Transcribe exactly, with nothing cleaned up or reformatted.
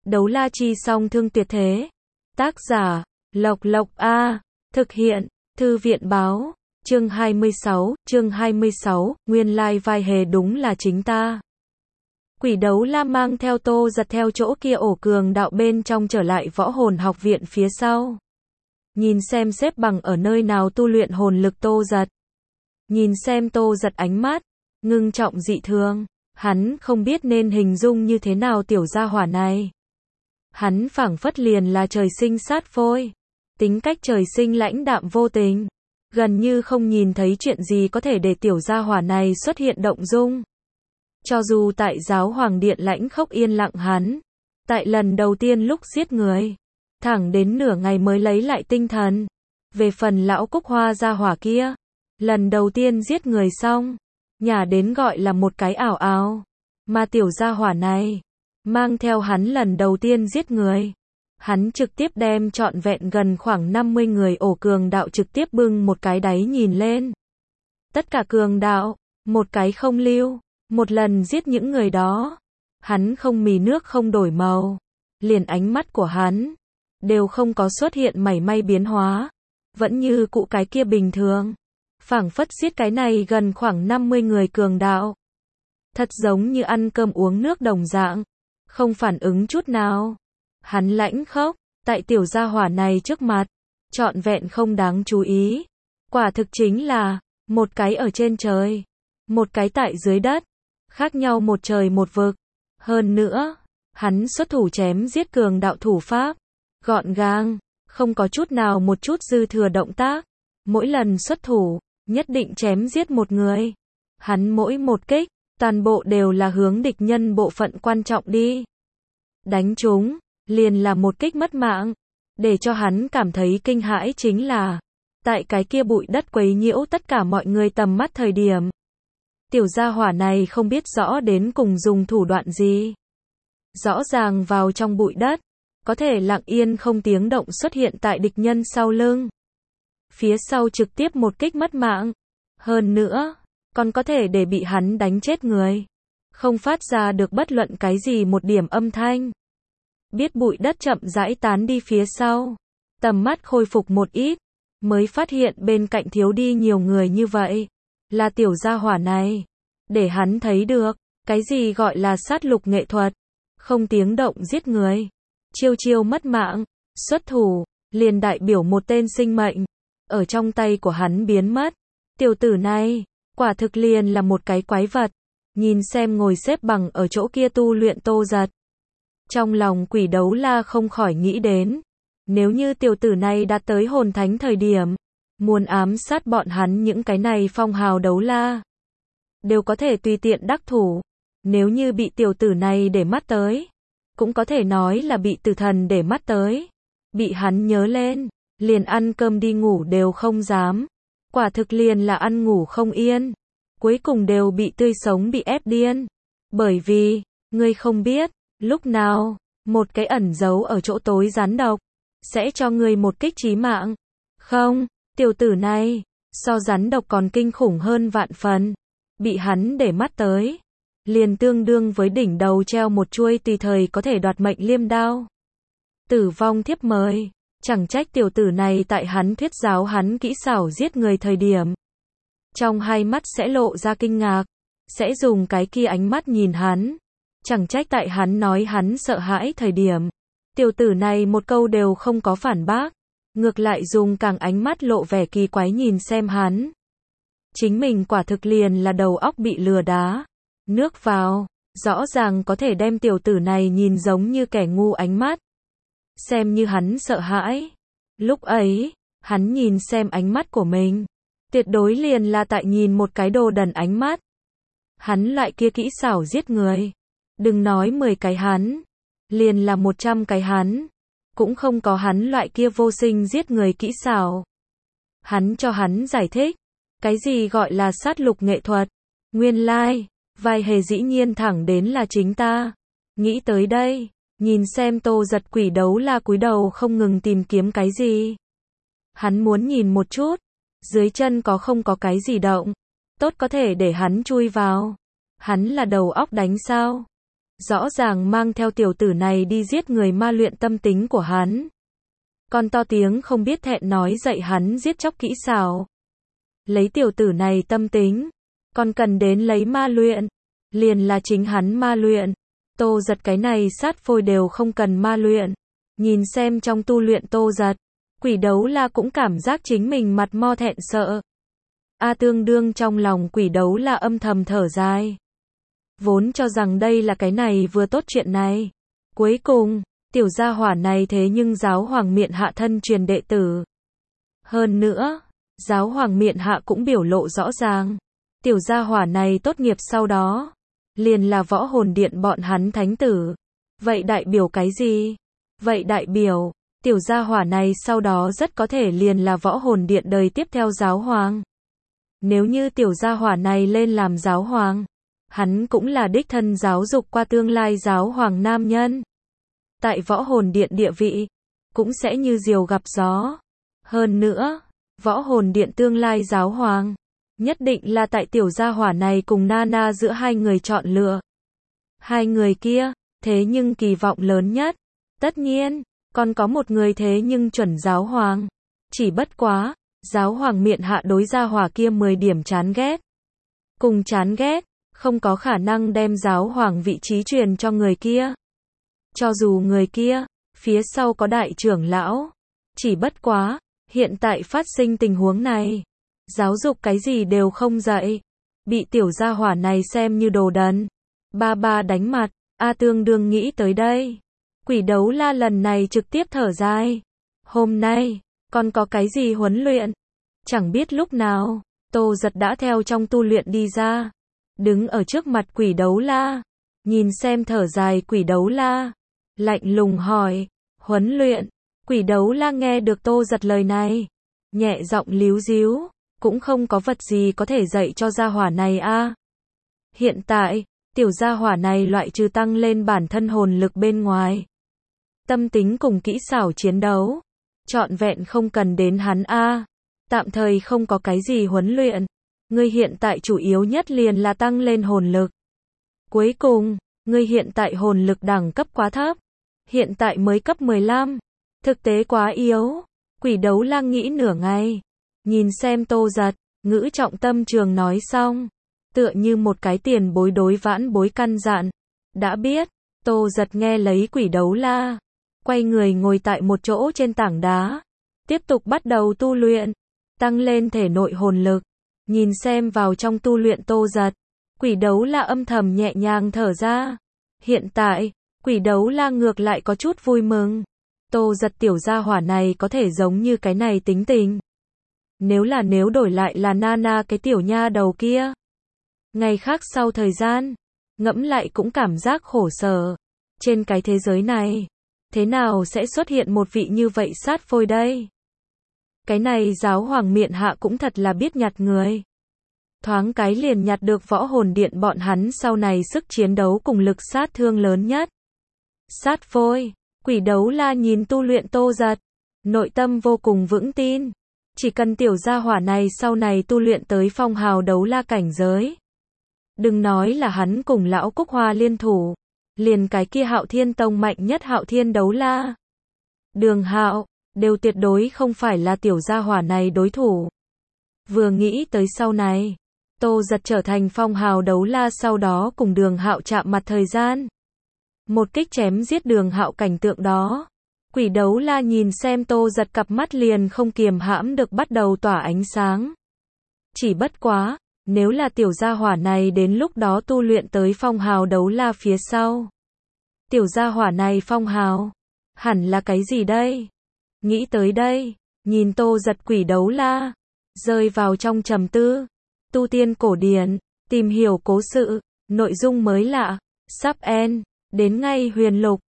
Đấu la chi song thương tuyệt thế. Tác giả, Lộc Lộc A. Thực hiện, Thư viện báo. Chương hai mươi sáu, chương hai mươi sáu, nguyên lai vai hề đúng là chính ta. Quỷ đấu la mang theo Tô Giật theo chỗ kia ổ cường đạo bên trong trở lại võ hồn học viện phía sau. Nhìn xem xếp bằng ở nơi nào tu luyện hồn lực Tô Giật. Nhìn xem Tô Giật ánh mắt, ngưng trọng dị thường, hắn không biết nên hình dung như thế nào tiểu gia hỏa này. Hắn phảng phất liền là trời sinh sát phôi, tính cách trời sinh lãnh đạm vô tình, gần như không nhìn thấy chuyện gì có thể để tiểu gia hỏa này xuất hiện động dung. Cho dù tại giáo hoàng điện lãnh khốc yên lặng hắn, tại lần đầu tiên lúc giết người, thẳng đến nửa ngày mới lấy lại tinh thần. Về phần lão Cúc Hoa gia hỏa kia, lần đầu tiên giết người xong, nhả đến gọi là một cái ảo ảo, mà tiểu gia hỏa này, mang theo hắn lần đầu tiên giết người, hắn trực tiếp đem trọn vẹn gần khoảng năm mươi người ổ cường đạo trực tiếp bưng một cái đáy nhìn lên. Tất cả cường đạo, một cái không lưu, một lần giết những người đó. Hắn không mì nước không đổi màu, liền ánh mắt của hắn đều không có xuất hiện mảy may biến hóa, vẫn như cụ cái kia bình thường, phảng phất giết cái này gần khoảng năm mươi người cường đạo. Thật giống như ăn cơm uống nước đồng dạng, không phản ứng chút nào. Hắn lãnh khốc, tại tiểu gia hỏa này trước mặt, trọn vẹn không đáng chú ý. Quả thực chính là, một cái ở trên trời, một cái tại dưới đất, khác nhau một trời một vực. Hơn nữa, hắn xuất thủ chém giết cường đạo thủ pháp, gọn gàng, không có chút nào một chút dư thừa động tác. Mỗi lần xuất thủ, nhất định chém giết một người. Hắn mỗi một kích, toàn bộ đều là hướng địch nhân bộ phận quan trọng đi. Đánh trúng, liền là một kích mất mạng. Để cho hắn cảm thấy kinh hãi chính là, tại cái kia bụi đất quấy nhiễu tất cả mọi người tầm mắt thời điểm, tiểu gia hỏa này không biết rõ đến cùng dùng thủ đoạn gì. Rõ ràng vào trong bụi đất, có thể lặng yên không tiếng động xuất hiện tại địch nhân sau lưng. Phía sau trực tiếp một kích mất mạng. Hơn nữa, còn có thể để bị hắn đánh chết người. Không phát ra được bất luận cái gì một điểm âm thanh. Biết bụi đất chậm rãi tán đi phía sau, tầm mắt khôi phục một ít, mới phát hiện bên cạnh thiếu đi nhiều người như vậy. Là tiểu gia hỏa này. Để hắn thấy được, cái gì gọi là sát lục nghệ thuật. Không tiếng động giết người. Chiêu chiêu mất mạng, xuất thủ, liền đại biểu một tên sinh mệnh. Ở trong tay của hắn biến mất. Tiểu tử này, quả thực liền là một cái quái vật. Nhìn xem ngồi xếp bằng ở chỗ kia tu luyện Tô Giật. Trong lòng quỷ đấu la không khỏi nghĩ đến. Nếu như tiểu tử này đạt tới hồn thánh thời điểm, muốn ám sát bọn hắn những cái này phong hào đấu la, đều có thể tùy tiện đắc thủ. Nếu như bị tiểu tử này để mắt tới, cũng có thể nói là bị tử thần để mắt tới. Bị hắn nhớ lên, liền ăn cơm đi ngủ đều không dám. Quả thực liền là ăn ngủ không yên. Cuối cùng đều bị tươi sống bị ép điên. Bởi vì, ngươi không biết, lúc nào, một cái ẩn giấu ở chỗ tối rắn độc, sẽ cho ngươi một kích chí mạng. Không, tiểu tử này, so rắn độc còn kinh khủng hơn vạn phần. Bị hắn để mắt tới, liền tương đương với đỉnh đầu treo một chuôi tùy thời có thể đoạt mệnh liêm đao. Tử vong thiếp mời, chẳng trách tiểu tử này tại hắn thuyết giáo hắn kỹ xảo giết người thời điểm. Trong hai mắt sẽ lộ ra kinh ngạc, sẽ dùng cái kia ánh mắt nhìn hắn. Chẳng trách tại hắn nói hắn sợ hãi thời điểm. Tiểu tử này một câu đều không có phản bác, ngược lại dùng càng ánh mắt lộ vẻ kỳ quái nhìn xem hắn. Chính mình quả thực liền là đầu óc bị lừa đá. Nước vào, rõ ràng có thể đem tiểu tử này nhìn giống như kẻ ngu ánh mắt. Xem như hắn sợ hãi. Lúc ấy, hắn nhìn xem ánh mắt của mình. Tuyệt đối liền là tại nhìn một cái đồ đần ánh mắt. Hắn loại kia kỹ xảo giết người. Đừng nói mười cái hắn. Liền là một trăm cái hắn. Cũng không có hắn loại kia vô sinh giết người kỹ xảo. Hắn cho hắn giải thích. Cái gì gọi là sát lục nghệ thuật. Nguyên lai, vai hề dĩ nhiên thẳng đến là chính ta. Nghĩ tới đây, nhìn xem Tô Giật quỷ đấu la cúi đầu không ngừng tìm kiếm cái gì. Hắn muốn nhìn một chút. Dưới chân có không có cái gì động. Tốt có thể để hắn chui vào. Hắn là đầu óc đánh sao. rõ ràng mang theo tiểu tử này đi giết người ma luyện tâm tính của hắn. Còn to tiếng không biết thẹn nói dạy hắn giết chóc kỹ xảo. Lấy tiểu tử này tâm tính, còn cần đến lấy ma luyện, liền là chính hắn ma luyện. Tô Giật cái này sát phôi đều không cần ma luyện. Nhìn xem trong tu luyện Tô Giật, Quỷ Đấu La cũng cảm giác chính mình mặt mo thẹn sợ. A tương đương trong lòng Quỷ Đấu La âm thầm thở dài. Vốn cho rằng đây là cái này vừa tốt chuyện này. Cuối cùng, tiểu gia hỏa này thế nhưng giáo hoàng miện hạ thân truyền đệ tử. Hơn nữa, giáo hoàng miện hạ cũng biểu lộ rõ ràng. Tiểu gia hỏa này tốt nghiệp sau đó, liền là võ hồn điện bọn hắn thánh tử. Vậy đại biểu cái gì? Vậy đại biểu, tiểu gia hỏa này sau đó rất có thể liền là võ hồn điện đời tiếp theo giáo hoàng. Nếu như tiểu gia hỏa này lên làm giáo hoàng, hắn cũng là đích thân giáo dục qua tương lai giáo hoàng nam nhân. Tại võ hồn điện địa vị, cũng sẽ như diều gặp gió. Hơn nữa, võ hồn điện tương lai giáo hoàng, nhất định là tại tiểu gia hỏa này cùng Nana giữa hai người chọn lựa. Hai người kia, thế nhưng kỳ vọng lớn nhất. Tất nhiên, còn có một người thế nhưng chuẩn giáo hoàng. Chỉ bất quá, giáo hoàng miện hạ đối gia hỏa kia mười điểm chán ghét. Cùng chán ghét, không có khả năng đem giáo hoàng vị trí truyền cho người kia. Cho dù người kia, phía sau có đại trưởng lão. Chỉ bất quá, hiện tại phát sinh tình huống này. Giáo dục cái gì đều không dạy. Bị tiểu gia hỏa này xem như đồ đần. Ba ba đánh mặt, A tương đương nghĩ tới đây. Quỷ Đấu La lần này trực tiếp thở dài. Hôm nay, còn có cái gì huấn luyện? Chẳng biết lúc nào, Tô Giật đã theo trong tu luyện đi ra. Đứng ở trước mặt Quỷ Đấu La. Nhìn xem thở dài Quỷ Đấu La. Lạnh lùng hỏi. Huấn luyện. Quỷ Đấu La nghe được Tô Giật lời này. Nhẹ giọng líu díu. Cũng không có vật gì có thể dạy cho gia hỏa này a. Hiện tại, tiểu gia hỏa này loại trừ tăng lên bản thân hồn lực bên ngoài. Tâm tính cùng kỹ xảo chiến đấu. Trọn vẹn không cần đến hắn a. Tạm thời không có cái gì huấn luyện. Ngươi hiện tại chủ yếu nhất liền là tăng lên hồn lực. Cuối cùng, ngươi hiện tại hồn lực đẳng cấp quá thấp. Hiện tại mới cấp mười lăm. Thực tế quá yếu. Quỷ Đấu La nghĩ nửa ngày. Nhìn xem Tô Giật, ngữ trọng tâm trường nói xong. Tựa như một cái tiền bối đối vãn bối căn dặn. Đã biết, Tô Giật nghe lấy Quỷ Đấu La. Quay người ngồi tại một chỗ trên tảng đá. Tiếp tục bắt đầu tu luyện. Tăng lên thể nội hồn lực. Nhìn xem vào trong tu luyện Tô Giật. Quỷ Đấu La âm thầm nhẹ nhàng thở ra. Hiện tại, Quỷ Đấu La ngược lại có chút vui mừng. Tô Giật tiểu gia hỏa này có thể giống như cái này tính tình. Nếu là nếu đổi lại là Nana cái tiểu nha đầu kia. Ngày khác sau thời gian, ngẫm lại cũng cảm giác khổ sở. Trên cái thế giới này, thế nào sẽ xuất hiện một vị như vậy sát phôi đây? Cái này giáo hoàng miện hạ cũng thật là biết nhặt người. Thoáng cái liền nhặt được võ hồn điện bọn hắn sau này sức chiến đấu cùng lực sát thương lớn nhất. Sát phôi, Quỷ Đấu La nhìn tu luyện Tô Giật. Nội tâm vô cùng vững tin. Chỉ cần tiểu gia hỏa này sau này tu luyện tới phong hào đấu la cảnh giới. Đừng nói là hắn cùng lão Cúc Hoa liên thủ. Liền cái kia Hạo Thiên Tông mạnh nhất Hạo Thiên đấu la. Đường Hạo, đều tuyệt đối không phải là tiểu gia hỏa này đối thủ. Vừa nghĩ tới sau này, Tô Giật trở thành phong hào đấu la sau đó cùng Đường Hạo chạm mặt thời gian. Một kích chém giết Đường Hạo cảnh tượng đó. Quỷ Đấu La nhìn xem Tô Giật cặp mắt liền không kiềm hãm được bắt đầu tỏa ánh sáng. Chỉ bất quá, nếu là tiểu gia hỏa này đến lúc đó tu luyện tới phong hào đấu la phía sau. Tiểu gia hỏa này phong hào, hẳn là cái gì đây? Nghĩ tới đây, nhìn Tô Giật Quỷ Đấu La, rơi vào trong trầm tư. Tu tiên cổ điển, tìm hiểu cố sự, nội dung mới lạ, sắp end, đến ngay huyền lục.